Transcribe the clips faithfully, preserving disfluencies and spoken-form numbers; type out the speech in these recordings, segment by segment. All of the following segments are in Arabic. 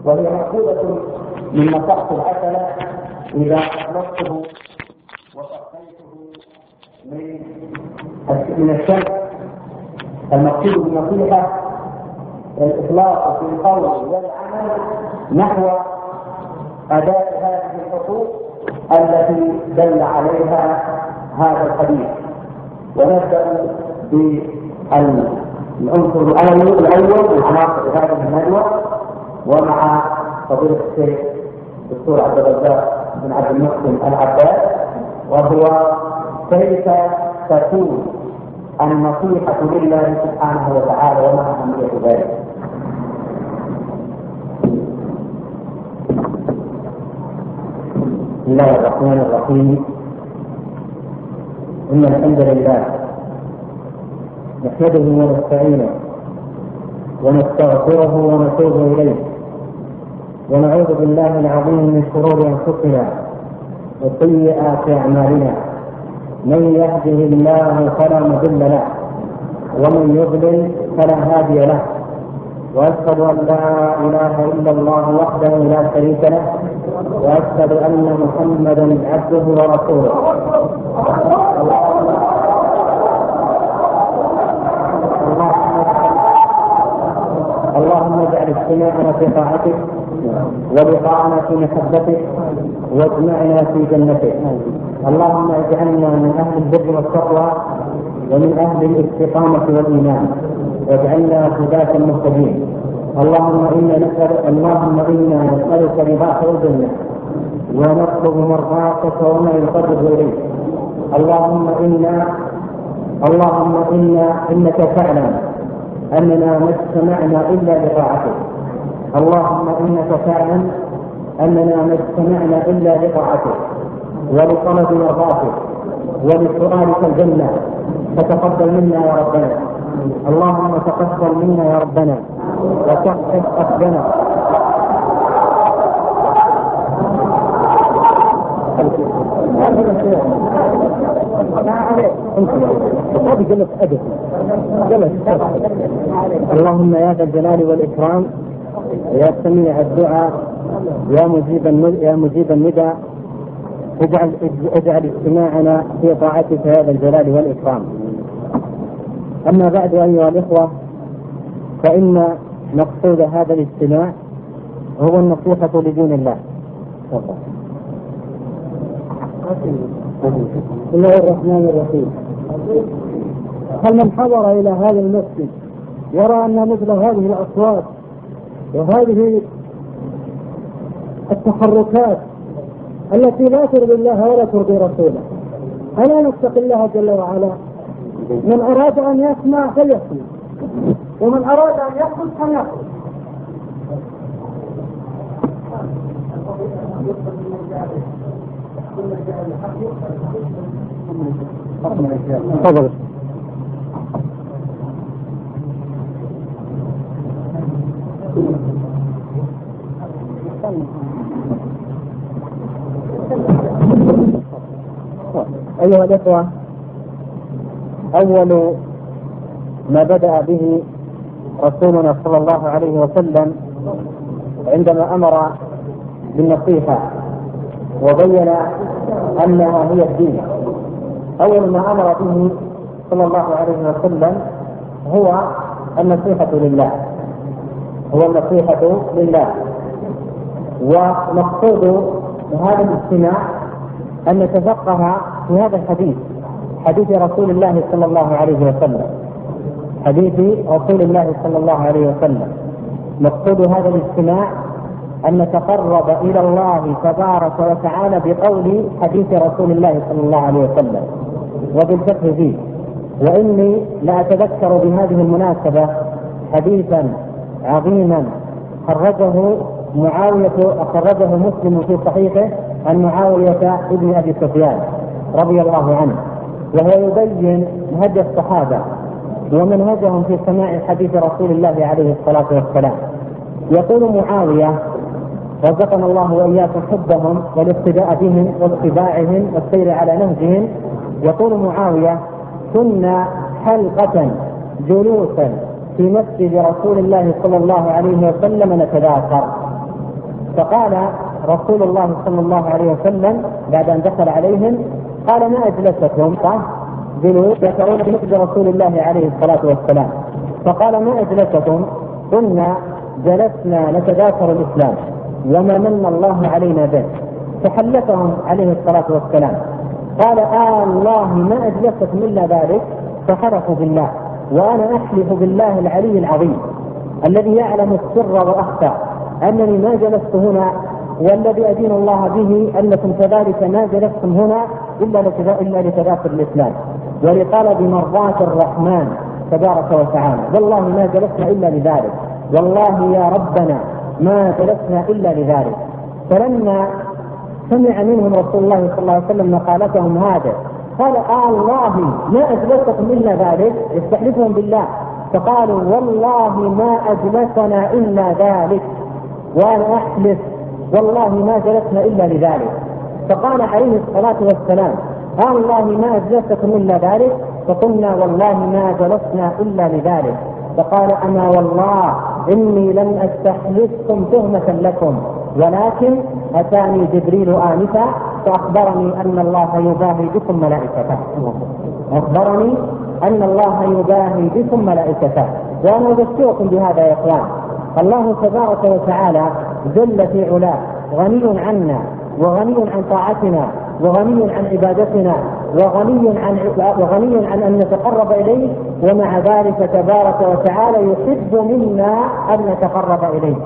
وهي مأخوذة من مسحت العسل إذا أخلصته وصفيته من الشمس. المقصود بالنصيحة الإخلاص في القول والعمل نحو أداء هذه الحقوق التي دل عليها هذا الحديث. ونبدأ بالعنصر الأول من عناصر هذه الندوة، ومع فضيلة الشيخ الدكتور عبد الرزاق بن عبد المحسن العباس، وهو كيف تكون النصيحة لله سبحانه وتعالى وما أهمية ذلك. بسم الله الرحمن الرحيم. إن الحمد لله نحمده ونستعينه ونستغفره ونتوب إليه، ونعوذ بالله العظيم من شرور أنفسنا وسيئات أعمالنا. من يهده الله فلا مضل له، ومن يضلل فلا هادي له، وأشهد أن لا إله إلا الله وحده لا شريك له، وأشهد أن محمدا عبده ورسوله. اللهم اجعل اجتماعنا في طاعتك ولقاءنا في محبتك واجمعنا في جنتك. اللهم اجعلنا من أهل البر والتقوى ومن أهل الاستقامة والإيمان، واجعلنا هداة مهتدين. اللهم إنا نسأل اللهم إنا نسألك رضاك والجنة، ونطلب مرضاتك وما يقرب إليك. اللهم إنا اللهم إنا إنك تعلم أننا ما اجتمعنا إلا لطاعتك. اللهم إنك تعلم أننا ما اجتمعنا إلا لطاعتك ولطلب مرضاتك ولسؤالك الجنة، فتقبل منا يا ربنا. اللهم تقبل منا يا ربنا وتحفظ أخذنا. اللهم يا ذا الجلال والإكرام، يا سميع الدعاء، يا مجيب يا مجيب الندى، اجعل اجعل اجتماعنا في طاعتك يا ذا الجلال والإكرام. أما بعد أيها الإخوة، فإن مقصود هذا الاجتماع هو النصيحة لدين الله. بسم الله الرحمن الرحيم. هل من حضر إلى هذا المسجد يرى أن مثل هذه الأصوات وهذه التحركات التي لا ترضي الله ولا ترضي رسوله، ألا نتقي الله جل وعلا؟ من أراد أن يسمع فليسمع، ومن أراد أن يخرج فليخرج. تفضل. أيها الأخوة، أول ما بدأ به رسولنا صلى الله عليه وسلم عندما أمر بالنصيحة وبين أنها هي الدين، أول ما أمر به صلى الله عليه وسلم هو النصيحة لله، هو النصيحة لله. ومقصود هذا الاجتماع أن نتفقه في هذا الحديث، حديث رسول الله صلى الله عليه وسلم، حديث رسول الله صلى الله عليه وسلم. مقصود هذا الاجتماع أن نتقرب إلى الله تبارك وتعالى بقول حديث رسول الله صلى الله عليه وسلم وبالفقه فيه. وإني لا أتذكر بهذه المناسبة حديثا عظيما خرجه معاوية أخرجه مسلم في صحيحه عن معاوية ابن أبي سفيان رضي الله عنه، وهو يبين هدي الصحابة ومنهجهم في سماع حديث رسول الله عليه الصلاة والسلام. يقول معاوية رزقنا الله وإياكم حبهم والاقتداء بهم واتباعهم والسير على نهجهم. يقول معاوية كنا حلقة جلوسا في مسجد رسول الله صلى الله عليه وسلم نتذاكر فقال رسول الله صلى الله عليه وسلم بعد أن دخل عليهم قال: ما أجلسكم؟ جلوس يشعرون بمثل رسول الله عليه الصلاة والسلام. فقال: ما أجلسكم؟ قلنا: جلسنا نتذاكر الإسلام وما من الله علينا به. فحلفهم عليه الصلاة والسلام. قال: آه الله ما أجلسكم إلا ذلك. فحلفوا بالله، وأنا أحلف بالله العلي العظيم الذي يعلم السر وأخفى أنني ما جلست هنا، والذي أدين الله به أنكم كذلك ما جلستم هنا إلا لتذاكر الإسلام ولطلب مرضاة الرحمن تبارك وتعالى. والله ما جلسنا إلا لذلك، والله يا ربنا ما جلسنا إلا لذلك. فلما سمع منهم رسول الله صلى الله عليه وسلم مقالتهم هذا قال: آه الله ما أجلسكم إلا ذلك، يستحلفهم بالله. فقالوا: والله ما أجلسنا إلا ذلك، وأنا أحلف والله ما جلسنا إلا لذلك. فقال عليه الصلاة والسلام: آه الله ما أجلسكم إلا ذلك. فقلنا: والله ما جلسنا إلا لذلك. فقال: أما والله إني لم أستحلفكم تهمة لكم، ولكن أتاني جبريل آنفا فأخبرني أن الله يباهي بكم ملائكته أخبرني أن الله يباهي بكم ملائكته. وأنا أذكركم بهذا يا إخوان: الله تبارك وتعالى جل في علاه غني عنا وغني عن طاعتنا وغني عن عبادتنا وغني عن وغني عن أن نتقرب إليه، ومع ذلك تبارك وتعالى يحب منا أن نتقرب إليه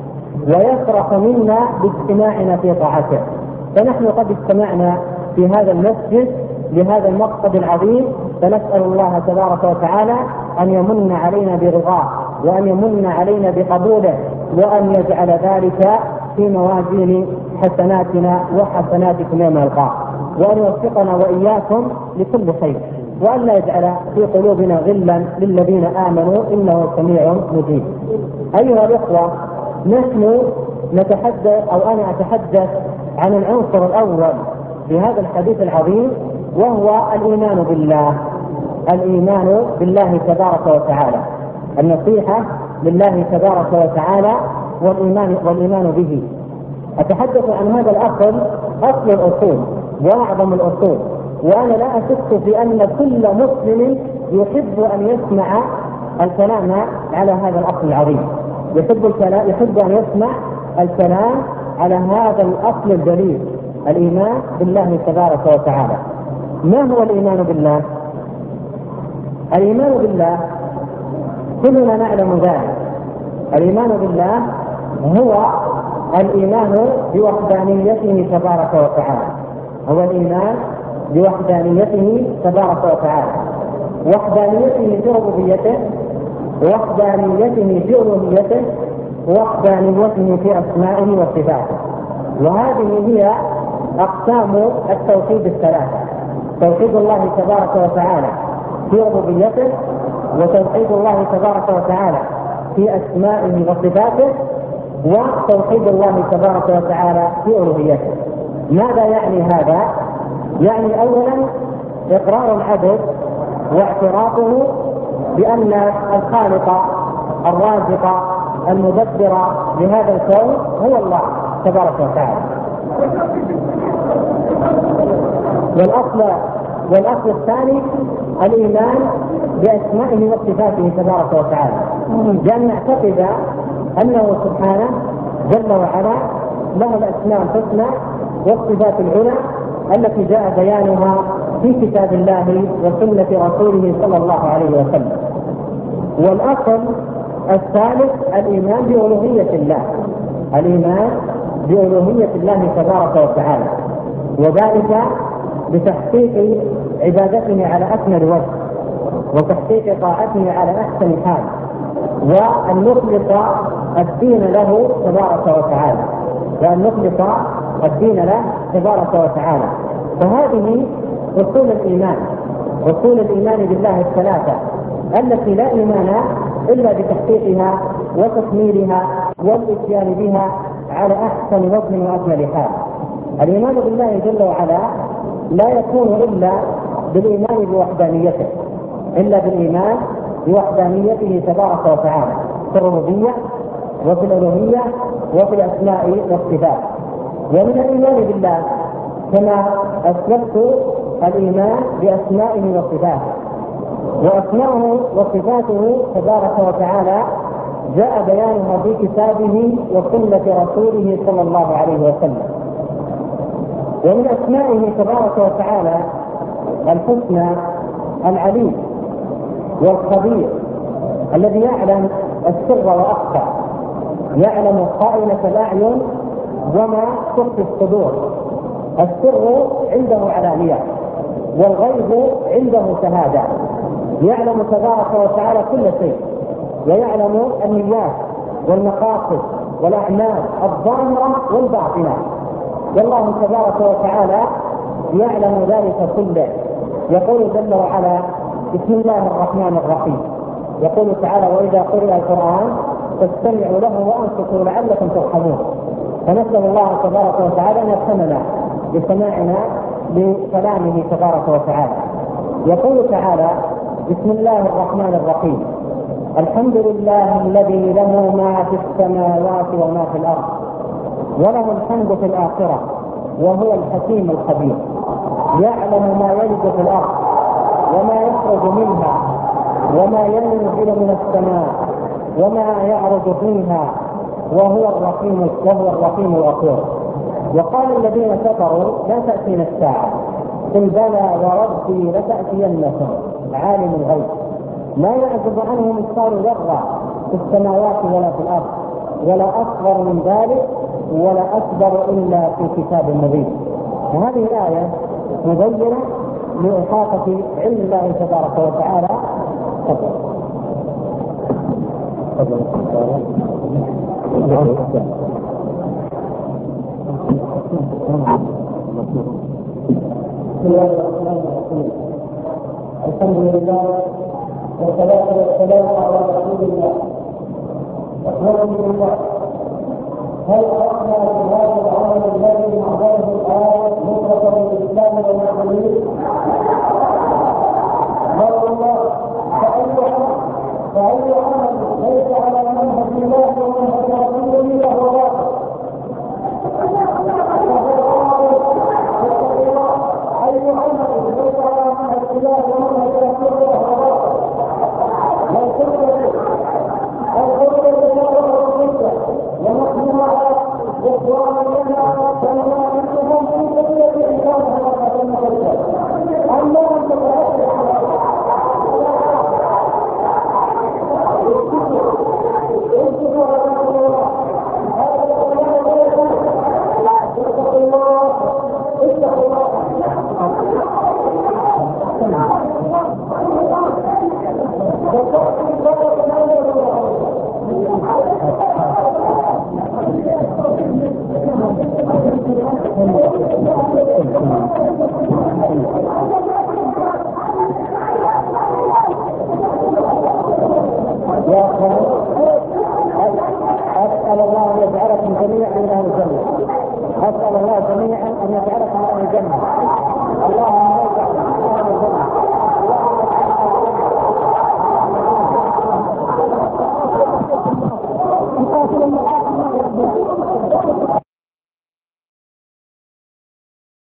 ويفرح منا باجتماعنا في طاعته. فنحن قد اجتمعنا في هذا المسجد لهذا المقصد العظيم، فنسأل الله تبارك وتعالى أن يمن علينا برضاه وأن يمن علينا بقبوله، وأن يجعل ذلك في موازين حسناتنا وحسناتكم يوم القيامة، وأن يوفقنا وإياكم لكل خير، وأن لا يجعل في قلوبنا غلا للذين آمنوا إنه سميع مجيب. أيها الإخوة، نحن نتحدث أو أنا أتحدث عن العنصر الأول في هذا الحديث العظيم، وهو الإيمان بالله. الإيمان بالله تبارك وتعالى، النصيحة لله تبارك وتعالى والإيمان, والإيمان به. أتحدث عن هذا الأصل، أصل الأصول وأعظم الأصول، وأنا لا أشك في أن كل مسلم يحب أن يسمع الكلام على هذا الأصل العظيم، يحب الكلام يحب أن يسمع الكلام على هذا الأصل الجليل، الإيمان بالله تبارك وتعالى. ما هو الإيمان بالله؟ الإيمان بالله كلنا نعلم ذلك. الإيمان بالله هو الإيمان بوحدانيته تبارك وتعالى، هو الإيمان بوحدانيته تبارك وتعالى، وحدانيته في ربوبيته، وحدانيته في ألوهيته، وحدانيته في أسمائه وصفاته. وهذه هي أقسام التوحيد الثلاثة: توحيد الله تبارك وتعالى في ربوبيته، وتوحيد الله تبارك وتعالى في أسمائه وصفاته، وتوحيد الله تبارك وتعالى في ألوهيته. ماذا يعني هذا؟ يعني أولا إقرار العبد واعترافه بأن الخالق الرازق المدبر لهذا الكون هو الله تبارك وتعالى. والأصل والأصل الثاني الإيمان بأسمائه وصفاته تبارك وتعالى، لأن نعتقد أنه سبحانه جل وعلا له الأسماء الحسنى والصفات العلى التي جاء بيانها في كتاب الله وسنة رسوله صلى الله عليه وسلم. والأصل الثالث الإيمان بألوهية الله، الإيمان بألوهية الله تبارك وتعالى، وذلك بتحقيق عبادته على أكمل وجه، وتحقيق طاعته على أحسن حال، وأن نخلص الدين له تبارك وتعالى، وأن نخلص الدين له تبارك وتعالى. فهذه أصول الإيمان، أصول الإيمان بالله الثلاثة التي لا إيمان إلا بتحقيقها وتكميلها والإتيان بها على أحسن وجه وأكمل حال. الإيمان بالله جل وعلا لا يكون إلا بالإيمان بوحدانيته، إلا بالإيمان بوحدانيته تبارك وتعالى في الربوبية وفي الألوهية وفي الأسماء والصفات. ومن الإيمان بالله كما أسلفت الإيمان بأسمائه وصفاته، وأسماءه وصفاته تبارك وتعالى جاء بيانها في كتابه وسنة رسوله صلى الله عليه وسلم. ومن أسمائه تبارك وتعالى الحسنى العليم والخبير الذي يعلم السر وأخفى، يعلم خائنة الأعين وما تخفي الصدور. السر عنده علانية والغيب عنده شهادة. يعلم تبارك وتعالى كل شيء، ويعلم النيات والمقاصد والأعمال الظاهرة والباطنة، والله تبارك وتعالى يعلم ذلك كله. يقول جل وعلا: بسم الله الرحمن الرحيم. يقول تعالى: وإذا قرئ القرآن فاستمعوا له وأنصتوا لعلكم ترحمون. فنسأل الله تبارك وتعالى أن يرحمنا بسماعنا لكلامه تبارك وتعالى. يقول تعالى: بسم الله الرحمن الرحيم. الحمد لله الذي له ما في السماوات وما في الأرض وله الحمد في الآخرة وهو الحكيم الخبير. يعلم ما يلج في الأرض وما يخرج منها وما ينزل من السماء وما يعرج فيها وهو الرحيم وهو الرحيم الغفور. وقال الذين كفروا: لا تأتينا الساعة، قل بلى وربي لتأتينكم عالم الغيب لا يعزب عنه مثقال ذرة في السماوات ولا في الأرض ولا أصغر من ذلك ولا أكبر إلا في كتاب مبين. وهذه الآية مبينة لإحاطة علم الله تبارك وتعالى. تفضل. بسم الله الرحمن الرحيم. الحمد لله والصلاة والسلام على رسول الله. أحمد الله. هل أردنا في هذا العمل الذي نعمله الآن